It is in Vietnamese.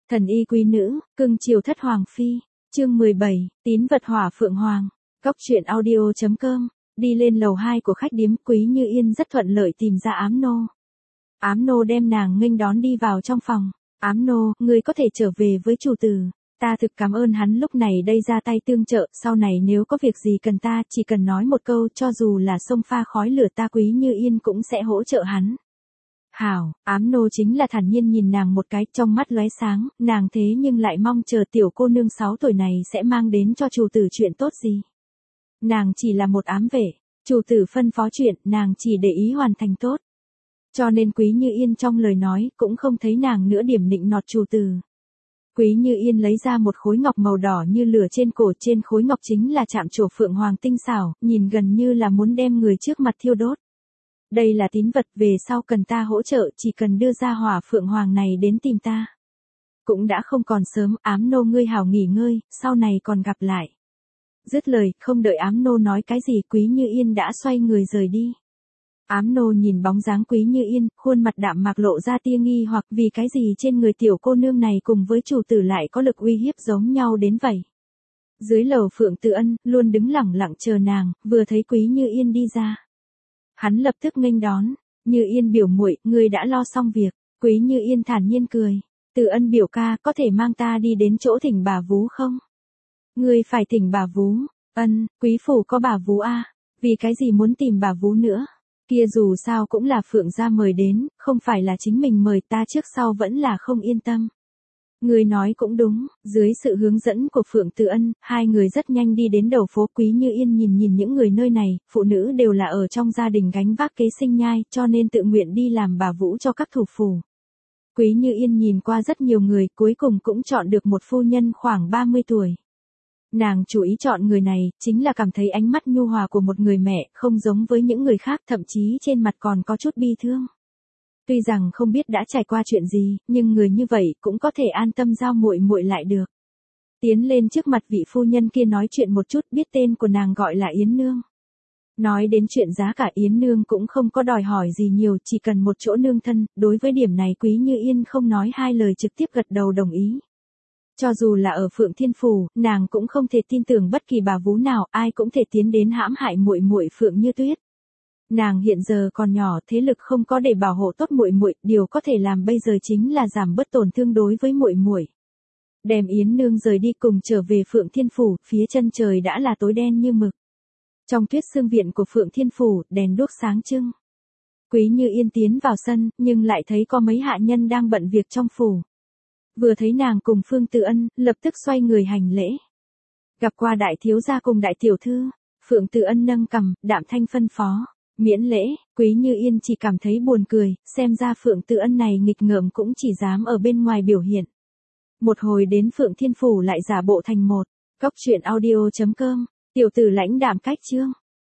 Thần y quý nữ, cưng chiều thất hoàng phi. Chương 17, tín vật hỏa phượng hoàng. Cóc truyện audio.com. Đi lên lầu 2 của khách điếm, Quý Như Yên rất thuận lợi tìm ra Ám Nô. Ám Nô đem nàng nghênh đón đi vào trong phòng. Ám Nô, ngươi có thể trở về với chủ tử. Ta thực cảm ơn hắn lúc này đây ra tay tương trợ, sau này nếu có việc gì cần ta, chỉ cần nói một câu, cho dù là sông pha khói lửa ta Quý Như Yên cũng sẽ hỗ trợ hắn. Hảo, Ám Nô chính là thản nhiên nhìn nàng một cái, trong mắt lóe sáng, nàng thế nhưng lại mong chờ tiểu cô nương 6 tuổi này sẽ mang đến cho chủ tử chuyện tốt gì. Nàng chỉ là một ám vệ, chủ tử phân phó chuyện, nàng chỉ để ý hoàn thành tốt. Cho nên Quý Như Yên trong lời nói cũng không thấy nàng nữa điểm nịnh nọt chủ tử. Quý Như Yên lấy ra một khối ngọc màu đỏ như lửa trên cổ, trên khối ngọc chính là chạm trổ phượng hoàng tinh xảo, nhìn gần như là muốn đem người trước mặt thiêu đốt. Đây là tín vật, về sau cần ta hỗ trợ, chỉ cần đưa ra hỏa phượng hoàng này đến tìm ta. Cũng đã không còn sớm, Ám Nô ngươi hảo nghỉ ngơi, sau này còn gặp lại. Dứt lời, không đợi Ám Nô nói cái gì, Quý Như Yên đã xoay người rời đi. Ám Nô nhìn bóng dáng Quý Như Yên, khuôn mặt đạm mạc lộ ra tia nghi hoặc vì cái gì trên người tiểu cô nương này cùng với chủ tử lại có lực uy hiếp giống nhau đến vậy. Dưới lầu Phượng Tự Ân, luôn đứng lẳng lặng chờ nàng, vừa thấy Quý Như Yên đi ra. Hắn lập tức nghênh đón, Như Yên biểu muội, ngươi đã lo xong việc. Quý Như Yên thản nhiên cười, Tự Ân biểu ca, có thể mang ta đi đến chỗ thỉnh bà vú không? Ngươi phải thỉnh bà vú? Ân, quý phủ có bà vú a, vì cái gì muốn tìm bà vú nữa? Kia dù sao cũng là Phượng gia mời đến, không phải là chính mình mời, ta trước sau vẫn là không yên tâm. Người nói cũng đúng, dưới sự hướng dẫn của Phượng Tự Ân, hai người rất nhanh đi đến đầu phố. Quý Như Yên nhìn những người nơi này, phụ nữ đều là ở trong gia đình gánh vác kế sinh nhai, cho nên tự nguyện đi làm bà vũ cho các thủ phủ. Quý Như Yên nhìn qua rất nhiều người, cuối cùng cũng chọn được một phu nhân khoảng 30 tuổi. Nàng chú ý chọn người này, chính là cảm thấy ánh mắt nhu hòa của một người mẹ, không giống với những người khác, thậm chí trên mặt còn có chút bi thương. Tuy rằng không biết đã trải qua chuyện gì, nhưng người như vậy cũng có thể an tâm giao muội muội lại được. Tiến lên trước mặt vị phu nhân kia nói chuyện một chút, biết tên của nàng gọi là Yến Nương. Nói đến chuyện giá cả, Yến Nương cũng không có đòi hỏi gì nhiều, chỉ cần một chỗ nương thân, đối với điểm này Quý Như Yên không nói hai lời trực tiếp gật đầu đồng ý. Cho dù là ở Phượng Thiên Phủ, nàng cũng không thể tin tưởng bất kỳ bà vú nào, ai cũng thể tiến đến hãm hại muội muội Phượng Như Tuyết. Nàng hiện giờ còn nhỏ, thế lực không có để bảo hộ tốt muội muội, điều có thể làm bây giờ chính là giảm bớt tổn thương đối với muội muội. Đem Yến Nương rời đi cùng trở về Phượng Thiên Phủ, phía chân trời đã là tối đen như mực. Trong tuyết sương viện của Phượng Thiên Phủ, đèn đuốc sáng trưng. Quý Như Yên tiến vào sân, nhưng lại thấy có mấy hạ nhân đang bận việc trong phủ. Vừa thấy nàng cùng Phương Tự Ân, lập tức xoay người hành lễ. Gặp qua đại thiếu gia cùng đại tiểu thư, Phượng Tự Ân nâng cằm, đạm thanh phân phó. Miễn lễ. Quý Như Yên chỉ cảm thấy buồn cười, xem ra Phượng Tự Ân này nghịch ngợm cũng chỉ dám ở bên ngoài biểu hiện. Một hồi đến Phượng Thiên Phủ lại giả bộ thành một. Cóc truyện audio.com. Tiểu tử lãnh đạm cách chương.